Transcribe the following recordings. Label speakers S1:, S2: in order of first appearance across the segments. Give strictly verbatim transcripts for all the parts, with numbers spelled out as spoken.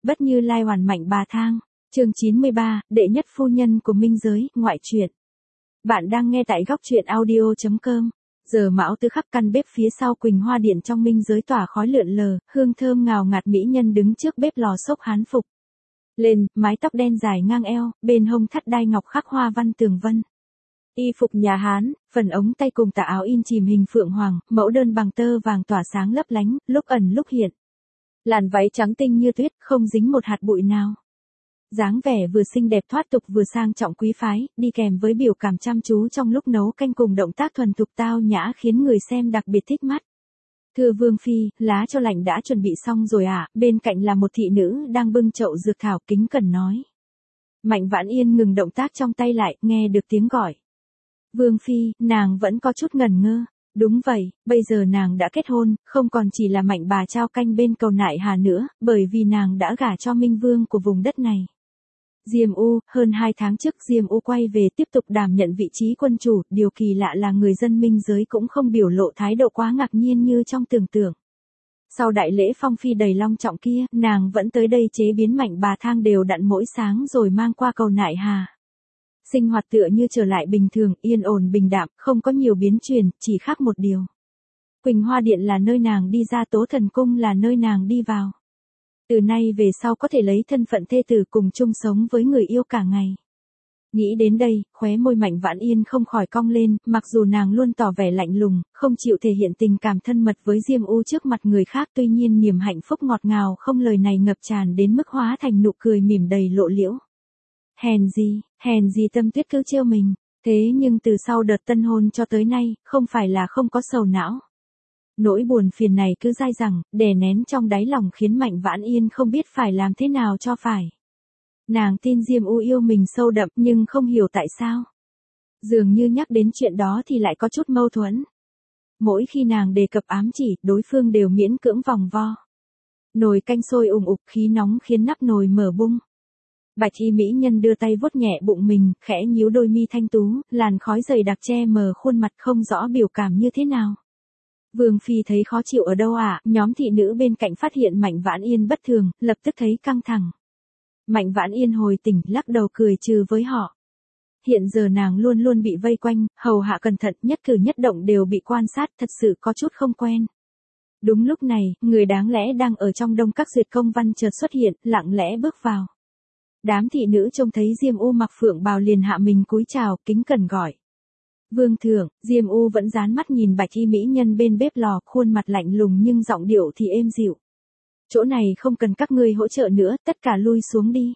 S1: Bất Như Lai hoàn Mạnh Bà Thang, chương chín mươi ba, đệ nhất phu nhân của Minh Giới, ngoại truyện. Bạn đang nghe tại góc truyện audio chấm com. Giờ mão từ khắp căn bếp phía sau Quỳnh Hoa Điện trong Minh Giới tỏa khói lượn lờ, hương thơm ngào ngạt mỹ nhân đứng trước bếp lò xốc hán phục. Lên, mái tóc đen dài ngang eo, bên hông thắt đai ngọc khắc hoa văn tường vân. Y phục nhà Hán, phần ống tay cùng tà áo in chìm hình phượng hoàng, mẫu đơn bằng tơ vàng tỏa sáng lấp lánh, lúc ẩn lúc hiện. Làn váy trắng tinh như tuyết, không dính một hạt bụi nào. Dáng vẻ vừa xinh đẹp thoát tục vừa sang trọng quý phái, đi kèm với biểu cảm chăm chú trong lúc nấu canh cùng động tác thuần thục tao nhã khiến người xem đặc biệt thích mắt. Thưa Vương Phi, lá cho lạnh đã chuẩn bị xong rồi ạ, à? Bên cạnh là một thị nữ đang bưng chậu dược thảo kính cẩn nói. Mạnh Vãn Yên ngừng động tác trong tay lại, nghe được tiếng gọi. Vương Phi, nàng vẫn có chút ngần ngơ. Đúng vậy, bây giờ nàng đã kết hôn, không còn chỉ là Mạnh bà trao canh bên cầu Nại Hà nữa, bởi vì nàng đã gả cho Minh Vương của vùng đất này. Diêm U, hơn hai tháng trước Diêm U quay về tiếp tục đảm nhận vị trí quân chủ, điều kỳ lạ là người dân Minh Giới cũng không biểu lộ thái độ quá ngạc nhiên như trong tưởng tượng. Sau đại lễ phong phi đầy long trọng kia, nàng vẫn tới đây chế biến Mạnh bà thang đều đặn mỗi sáng rồi mang qua cầu Nại Hà. Sinh hoạt tựa như trở lại bình thường, yên ổn bình đạm, không có nhiều biến chuyển, chỉ khác một điều. Quỳnh Hoa Điện là nơi nàng đi ra, Tố Thần Cung là nơi nàng đi vào. Từ nay về sau có thể lấy thân phận thê tử cùng chung sống với người yêu cả ngày. Nghĩ đến đây, khóe môi Mạnh Vãn Yên không khỏi cong lên, mặc dù nàng luôn tỏ vẻ lạnh lùng, không chịu thể hiện tình cảm thân mật với Diêm U trước mặt người khác, tuy nhiên niềm hạnh phúc ngọt ngào không lời này ngập tràn đến mức hóa thành nụ cười mỉm đầy lộ liễu. Hèn gì, hèn gì Tâm Tuyết cứ trêu mình, thế nhưng từ sau đợt tân hôn cho tới nay, không phải là không có sầu não. Nỗi buồn phiền này cứ dai dẳng, đè nén trong đáy lòng khiến Mạnh Vãn Yên không biết phải làm thế nào cho phải. Nàng tin Diêm U yêu mình sâu đậm nhưng không hiểu tại sao. Dường như nhắc đến chuyện đó thì lại có chút mâu thuẫn. Mỗi khi nàng đề cập ám chỉ, đối phương đều miễn cưỡng vòng vo. Nồi canh sôi ùng ục, khí nóng khiến nắp nồi mở bung. Bạch y mỹ nhân đưa tay vuốt nhẹ bụng mình, khẽ nhíu đôi mi thanh tú, làn khói dày đặc che mờ khuôn mặt không rõ biểu cảm như thế nào. Vương Phi thấy khó chịu ở đâu ạ? À? Nhóm thị nữ bên cạnh phát hiện Mạnh Vãn Yên bất thường, lập tức thấy căng thẳng. Mạnh Vãn Yên hồi tỉnh, lắc đầu cười trừ với họ. Hiện giờ nàng luôn luôn bị vây quanh, hầu hạ cẩn thận, nhất cử nhất động đều bị quan sát, thật sự có chút không quen. Đúng lúc này, người đáng lẽ đang ở trong đông các duyệt công văn chợt xuất hiện, lặng lẽ bước vào. Đám thị nữ trông thấy Diêm U mặc phượng bào liền hạ mình cúi chào, kính cẩn gọi. Vương thượng, Diêm U vẫn dán mắt nhìn bạch y mỹ nhân bên bếp lò, khuôn mặt lạnh lùng nhưng giọng điệu thì êm dịu. Chỗ này không cần các ngươi hỗ trợ nữa, tất cả lui xuống đi.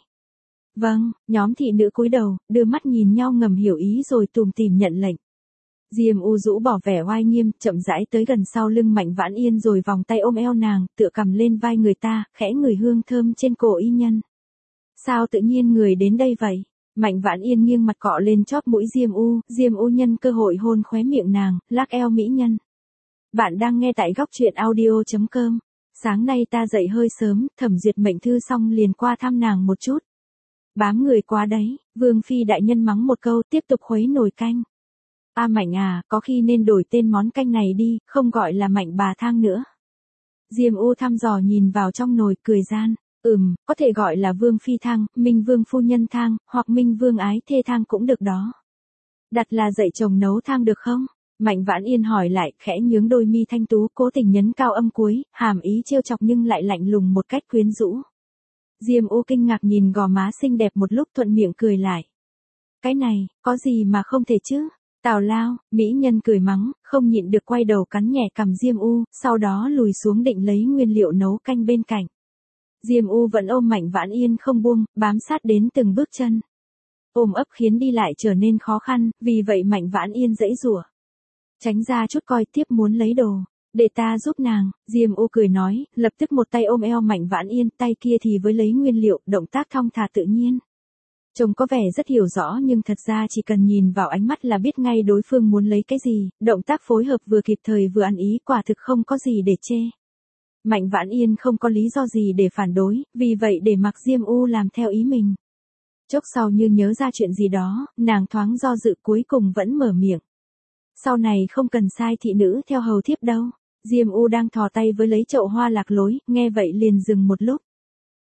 S1: Vâng, nhóm thị nữ cúi đầu, đưa mắt nhìn nhau ngầm hiểu ý rồi tùm tìm nhận lệnh. Diêm U rũ bỏ vẻ oai nghiêm, chậm rãi tới gần sau lưng Mạnh Vãn Yên rồi vòng tay ôm eo nàng, tựa cầm lên vai người ta, khẽ ngửi hương thơm trên cổ y nhân. Sao tự nhiên người đến đây vậy? Mạnh Vãn Yên nghiêng mặt cọ lên chóp mũi Diêm U, Diêm U nhân cơ hội hôn khóe miệng nàng, lắc eo mỹ nhân. Bạn đang nghe tại góc truyện audio chấm com. Sáng nay ta dậy hơi sớm, thẩm duyệt mệnh thư xong liền qua thăm nàng một chút. Bám người quá đấy, Vương Phi đại nhân mắng một câu tiếp tục khuấy nồi canh. A Mạnh à, có khi nên đổi tên món canh này đi, không gọi là Mạnh bà thang nữa. Diêm U thăm dò nhìn vào trong nồi cười gian. Ừm, có thể gọi là Vương Phi thang, Minh Vương phu nhân thang, hoặc Minh Vương ái thê thang cũng được đó. Đặt là dạy chồng nấu thang được không? Mạnh Vãn Yên hỏi lại, khẽ nhướng đôi mi thanh tú, cố tình nhấn cao âm cuối, hàm ý trêu chọc nhưng lại lạnh lùng một cách quyến rũ. Diêm U kinh ngạc nhìn gò má xinh đẹp một lúc, thuận miệng cười lại. Cái này, có gì mà không thể chứ? Tào lao, mỹ nhân cười mắng, không nhịn được quay đầu cắn nhẹ cằm Diêm U, sau đó lùi xuống định lấy nguyên liệu nấu canh bên cạnh. Diêm U vẫn ôm Mạnh Vãn Yên không buông, bám sát đến từng bước chân. Ôm ấp khiến đi lại trở nên khó khăn, vì vậy Mạnh Vãn Yên giãy giụa. Tránh ra chút coi, tiếp muốn lấy đồ. Để ta giúp nàng, Diêm U cười nói, lập tức một tay ôm eo Mạnh Vãn Yên, tay kia thì với lấy nguyên liệu, động tác thong thả tự nhiên. Trông có vẻ rất hiểu rõ nhưng thật ra chỉ cần nhìn vào ánh mắt là biết ngay đối phương muốn lấy cái gì, động tác phối hợp vừa kịp thời vừa ăn ý, quả thực không có gì để chê. Mạnh Vãn Yên không có lý do gì để phản đối, vì vậy để mặc Diêm U làm theo ý mình. Chốc sau như nhớ ra chuyện gì đó, nàng thoáng do dự cuối cùng vẫn mở miệng. Sau này không cần sai thị nữ theo hầu thiếp đâu. Diêm U đang thò tay với lấy chậu hoa lạc lối, nghe vậy liền dừng một lúc.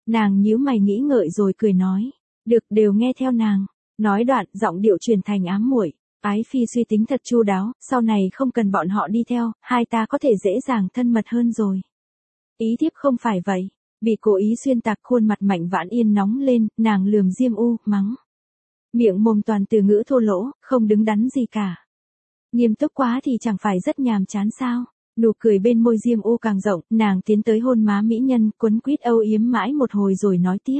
S1: Nàng nhíu mày nghĩ ngợi rồi cười nói. Được, đều nghe theo nàng. Nói đoạn, giọng điệu truyền thành ám muội. Ái phi suy tính thật chu đáo, sau này không cần bọn họ đi theo, hai ta có thể dễ dàng thân mật hơn rồi. Ý thiếp không phải vậy. Bị cố ý xuyên tạc khuôn mặt Mạnh Vãn Yên nóng lên, nàng lườm Diêm U, mắng. Miệng mồm toàn từ ngữ thô lỗ, không đứng đắn gì cả. Nghiêm túc quá thì chẳng phải rất nhàm chán sao. Nụ cười bên môi Diêm U càng rộng, nàng tiến tới hôn má mỹ nhân, quấn quýt âu yếm mãi một hồi rồi nói tiếp.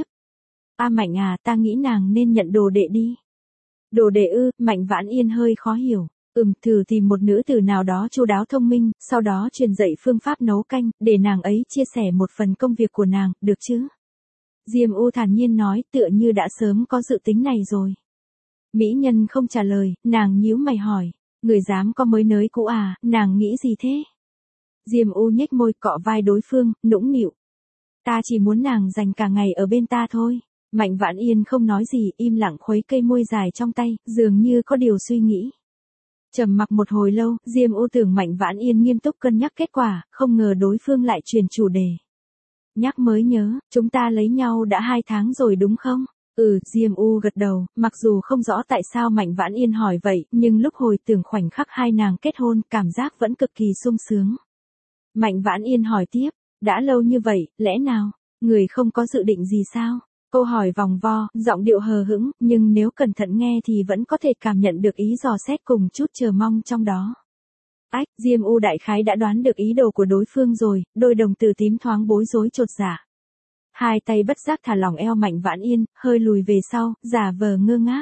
S1: A Mạnh à, ta nghĩ nàng nên nhận đồ đệ đi. Đồ đệ ư? Mạnh Vãn Yên hơi khó hiểu. Ừm, thử tìm một nữ tử nào đó chu đáo thông minh, sau đó truyền dạy phương pháp nấu canh, để nàng ấy chia sẻ một phần công việc của nàng, được chứ? Diêm U thản nhiên nói, tựa như đã sớm có dự tính này rồi. Mỹ nhân không trả lời, nàng nhíu mày hỏi, người dám có mới nới cũ à, nàng nghĩ gì thế? Diêm U nhếch môi cọ vai đối phương, nũng nịu. Ta chỉ muốn nàng dành cả ngày ở bên ta thôi. Mạnh Vãn Yên không nói gì, im lặng khuấy cây môi dài trong tay, dường như có điều suy nghĩ. Trầm mặc một hồi lâu, Diêm U tưởng Mạnh Vãn Yên nghiêm túc cân nhắc kết quả, không ngờ đối phương lại truyền chủ đề. Nhắc mới nhớ, chúng ta lấy nhau đã hai tháng rồi đúng không? Ừ, Diêm U gật đầu, mặc dù không rõ tại sao Mạnh Vãn Yên hỏi vậy, nhưng lúc hồi tưởng khoảnh khắc hai nàng kết hôn, cảm giác vẫn cực kỳ sung sướng. Mạnh Vãn Yên hỏi tiếp, đã lâu như vậy, lẽ nào, người không có dự định gì sao? Câu hỏi vòng vo, giọng điệu hờ hững, nhưng nếu cẩn thận nghe thì vẫn có thể cảm nhận được ý dò xét cùng chút chờ mong trong đó. Ách, Diêm U đại khái đã đoán được ý đồ của đối phương rồi, đôi đồng tử tím thoáng bối rối chột dạ. Hai tay bất giác thả lỏng eo Mạnh Vãn Yên, hơi lùi về sau, giả vờ ngơ ngác.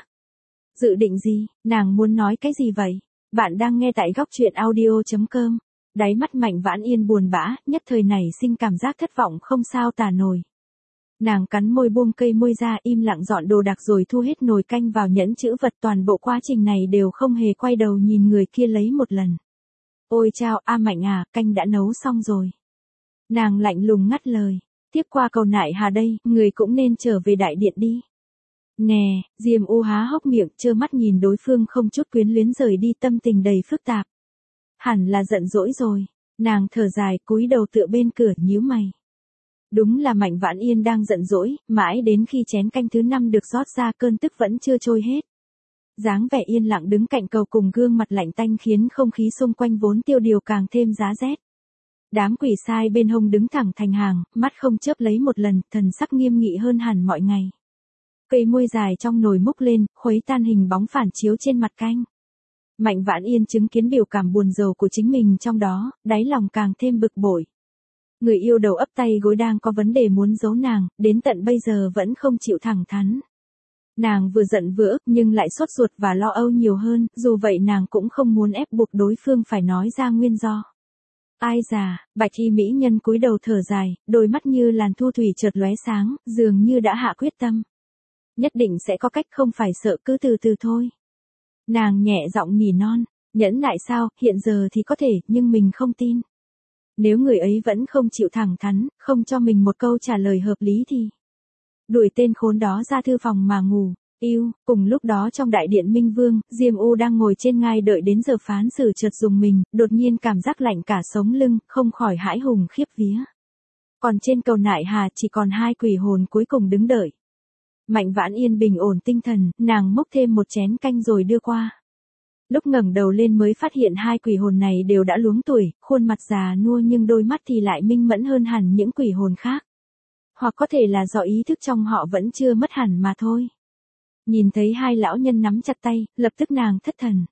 S1: Dự định gì, nàng muốn nói cái gì vậy? Bạn đang nghe tại góc truyện audio chấm com. Đáy mắt Mạnh Vãn Yên buồn bã, nhất thời nảy sinh cảm giác thất vọng không sao tả nổi. Nàng cắn môi buông cây môi ra im lặng dọn đồ đạc rồi thu hết nồi canh vào nhẫn chữ vật, toàn bộ quá trình này đều không hề quay đầu nhìn người kia lấy một lần. Ôi chao, A Mạnh à, canh đã nấu xong rồi. Nàng lạnh lùng ngắt lời, tiếp qua cầu nại hà đây, người cũng nên trở về đại điện đi. Nè, Diêm U há hốc miệng trơ mắt nhìn đối phương không chút quyến luyến rời đi, tâm tình đầy phức tạp. Hẳn là giận dỗi rồi, nàng thở dài cúi đầu tựa bên cửa nhíu mày. Đúng là Mạnh Vãn Yên đang giận dỗi, mãi đến khi chén canh thứ năm được rót ra cơn tức vẫn chưa trôi hết. Dáng vẻ yên lặng đứng cạnh cầu cùng gương mặt lạnh tanh khiến không khí xung quanh vốn tiêu điều càng thêm giá rét. Đám quỷ sai bên hông đứng thẳng thành hàng, mắt không chớp lấy một lần, thần sắc nghiêm nghị hơn hẳn mọi ngày. Cây môi dài trong nồi múc lên, khuấy tan hình bóng phản chiếu trên mặt canh. Mạnh Vãn Yên chứng kiến biểu cảm buồn rầu của chính mình trong đó, đáy lòng càng thêm bực bội. Người yêu đầu ấp tay gối đang có vấn đề muốn giấu nàng, đến tận bây giờ vẫn không chịu thẳng thắn. Nàng vừa giận vừa ức nhưng lại sốt ruột và lo âu nhiều hơn, dù vậy nàng cũng không muốn ép buộc đối phương phải nói ra nguyên do. Ai già, bạch y mỹ nhân cúi đầu thở dài, đôi mắt như làn thu thủy chợt lóe sáng, dường như đã hạ quyết tâm. Nhất định sẽ có cách, không phải sợ, cứ từ từ thôi. Nàng nhẹ giọng nỉ non, nhẫn nại sao, hiện giờ thì có thể, nhưng mình không tin. Nếu người ấy vẫn không chịu thẳng thắn, không cho mình một câu trả lời hợp lý thì đuổi tên khốn đó ra thư phòng mà ngủ. Yêu, cùng lúc đó trong đại điện Minh Vương, Diêm U đang ngồi trên ngai đợi đến giờ phán xử chợt dùng mình, đột nhiên cảm giác lạnh cả sống lưng, không khỏi hãi hùng khiếp vía. Còn trên cầu nại hà chỉ còn hai quỷ hồn cuối cùng đứng đợi. Mạnh Vãn Yên bình ổn tinh thần, nàng múc thêm một chén canh rồi đưa qua. Lúc ngẩng đầu lên mới phát hiện hai quỷ hồn này đều đã luống tuổi, khuôn mặt già nua nhưng đôi mắt thì lại minh mẫn hơn hẳn những quỷ hồn khác. Hoặc có thể là do ý thức trong họ vẫn chưa mất hẳn mà thôi. Nhìn thấy hai lão nhân nắm chặt tay, lập tức nàng thất thần.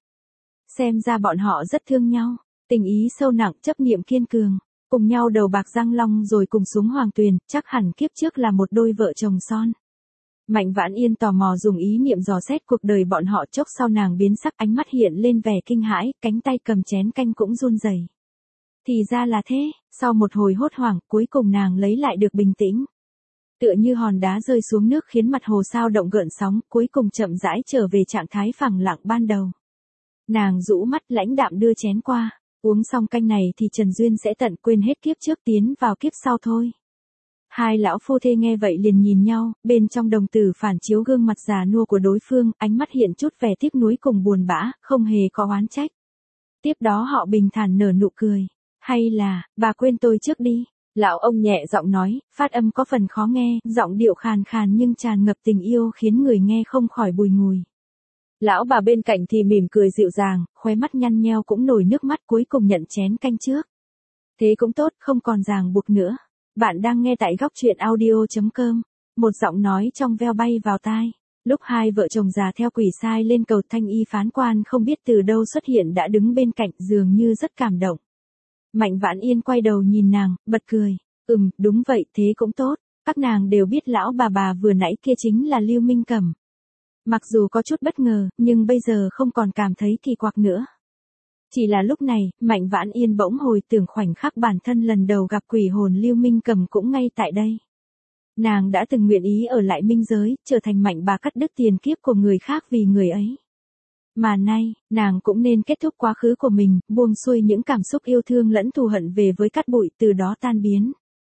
S1: Xem ra bọn họ rất thương nhau, tình ý sâu nặng, chấp niệm kiên cường, cùng nhau đầu bạc răng long rồi cùng xuống hoàng tuyền, chắc hẳn kiếp trước là một đôi vợ chồng son. Mạnh Vãn Yên tò mò dùng ý niệm dò xét cuộc đời bọn họ, chốc sau nàng biến sắc, ánh mắt hiện lên vẻ kinh hãi, cánh tay cầm chén canh cũng run rẩy. Thì ra là thế, sau một hồi hốt hoảng, cuối cùng nàng lấy lại được bình tĩnh. Tựa như hòn đá rơi xuống nước khiến mặt hồ sao động gợn sóng, cuối cùng chậm rãi trở về trạng thái phẳng lặng ban đầu. Nàng rũ mắt lãnh đạm đưa chén qua, uống xong canh này thì Trần Duyên sẽ tận, quên hết kiếp trước tiến vào kiếp sau thôi. Hai lão phu thê nghe vậy liền nhìn nhau, bên trong đồng tử phản chiếu gương mặt già nua của đối phương, ánh mắt hiện chút vẻ tiếc nuối cùng buồn bã, không hề có oán trách. Tiếp đó họ bình thản nở nụ cười. Hay là, bà quên tôi trước đi. Lão ông nhẹ giọng nói, phát âm có phần khó nghe, giọng điệu khàn khàn nhưng tràn ngập tình yêu khiến người nghe không khỏi bùi ngùi. Lão bà bên cạnh thì mỉm cười dịu dàng, khóe mắt nhăn nheo cũng nổi nước mắt, cuối cùng nhận chén canh trước. Thế cũng tốt, không còn ràng buộc nữa. Bạn đang nghe tại góc truyện audio chấm com. Một giọng nói trong veo bay vào tai. Lúc hai vợ chồng già theo quỷ sai lên cầu, thanh y phán quan không biết từ đâu xuất hiện đã đứng bên cạnh, dường như rất cảm động. Mạnh Vãn Yên quay đầu nhìn nàng, bật cười. Ừm, đúng vậy, thế cũng tốt. Các nàng đều biết lão bà bà vừa nãy kia chính là Lưu Minh Cẩm. Mặc dù có chút bất ngờ, nhưng bây giờ không còn cảm thấy kỳ quặc nữa. Chỉ là lúc này, Mạnh Vãn Yên bỗng hồi tưởng khoảnh khắc bản thân lần đầu gặp quỷ hồn Lưu Minh Cẩm cũng ngay tại đây. Nàng đã từng nguyện ý ở lại minh giới, trở thành mạnh bà cắt đứt tiền kiếp của người khác vì người ấy. Mà nay, nàng cũng nên kết thúc quá khứ của mình, buông xuôi những cảm xúc yêu thương lẫn thù hận về với cát bụi, từ đó tan biến.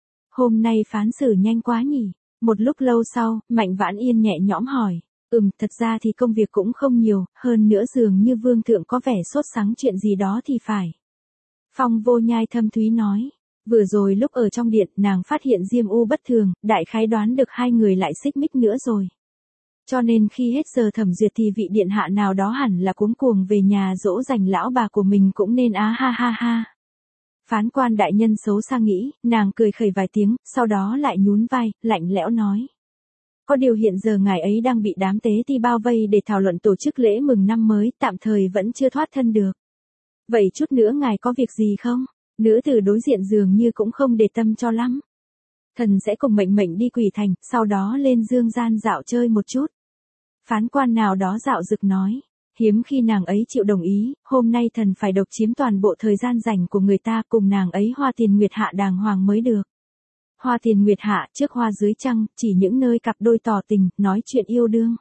S1: Hôm nay phán xử nhanh quá nhỉ? Một lúc lâu sau, Mạnh Vãn Yên nhẹ nhõm hỏi. Ừm, thật ra thì công việc cũng không nhiều, hơn nữa dường như vương thượng có vẻ sốt sắng chuyện gì đó thì phải. Phong Vô Nhai thâm thúy nói. Vừa rồi lúc ở trong điện, nàng phát hiện Diêm U bất thường, đại khái đoán được hai người lại xích mích nữa rồi. Cho nên khi hết giờ thẩm duyệt thì vị điện hạ nào đó hẳn là cuống cuồng về nhà dỗ dành lão bà của mình cũng nên á ha ha ha. Phán quan đại nhân xấu xa nghĩ, nàng cười khẩy vài tiếng, sau đó lại nhún vai, lạnh lẽo nói. Có điều hiện giờ ngài ấy đang bị đám tế ti bao vây để thảo luận tổ chức lễ mừng năm mới, tạm thời vẫn chưa thoát thân được. Vậy chút nữa ngài có việc gì không? Nữ tử đối diện dường như cũng không để tâm cho lắm. Thần sẽ cùng Mệnh Mệnh đi Quỷ Thành, sau đó lên dương gian dạo chơi một chút. Phán quan nào đó dạo dực nói. Hiếm khi nàng ấy chịu đồng ý, hôm nay thần phải độc chiếm toàn bộ thời gian rảnh của người ta, cùng nàng ấy hoa tiền nguyệt hạ đàng hoàng mới được. Hoa tiền nguyệt hạ, trước hoa dưới trăng, chỉ những nơi cặp đôi tỏ tình, nói chuyện yêu đương.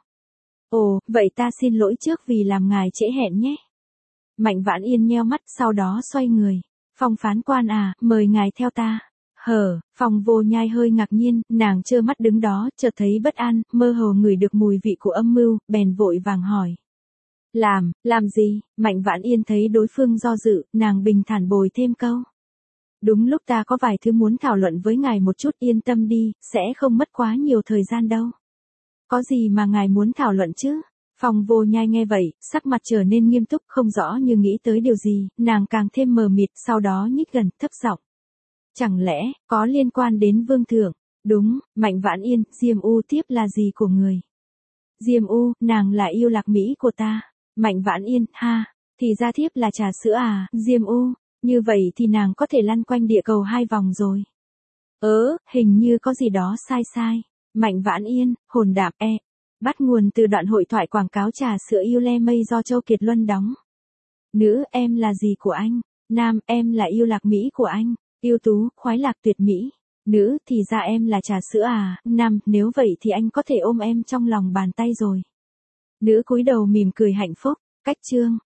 S1: Ồ, vậy ta xin lỗi trước vì làm ngài trễ hẹn nhé. Mạnh Vãn Yên nheo mắt, sau đó xoay người. Phong phán quan à, mời ngài theo ta. Hờ, Phong Vô Nhai hơi ngạc nhiên, nàng trơ mắt đứng đó, chợt thấy bất an, mơ hồ ngửi được mùi vị của âm mưu, bèn vội vàng hỏi. Làm, làm gì? Mạnh Vãn Yên thấy đối phương do dự, nàng bình thản bồi thêm câu. Đúng lúc ta có vài thứ muốn thảo luận với ngài một chút, yên tâm đi, sẽ không mất quá nhiều thời gian đâu. Có gì mà ngài muốn thảo luận chứ? Phong Vô Nhai nghe vậy, sắc mặt trở nên nghiêm túc, không rõ như nghĩ tới điều gì, nàng càng thêm mờ mịt, sau đó nhích gần, thấp giọng. Chẳng lẽ, có liên quan đến vương thượng? Đúng, Mạnh Vãn Yên, Diêm U tiếp là gì của người? Diêm U, nàng là yêu lạc mỹ của ta. Mạnh Vãn Yên, ha, thì ra thiếp là trà sữa à, Diêm U, như vậy thì nàng có thể lăn quanh địa cầu hai vòng rồi. Ớ, hình như có gì đó sai sai. Mạnh Vãn Yên, hồn đạp e. Bắt nguồn từ đoạn hội thoại quảng cáo trà sữa yêu le mây do Châu Kiệt Luân đóng. Nữ, em là gì của anh? Nam, em là yêu lạc mỹ của anh. Yêu tú, khoái lạc tuyệt mỹ. Nữ, thì ra em là trà sữa à? Nam, nếu vậy thì anh có thể ôm em trong lòng bàn tay rồi. Nữ cúi đầu mỉm cười hạnh phúc. Cách chương.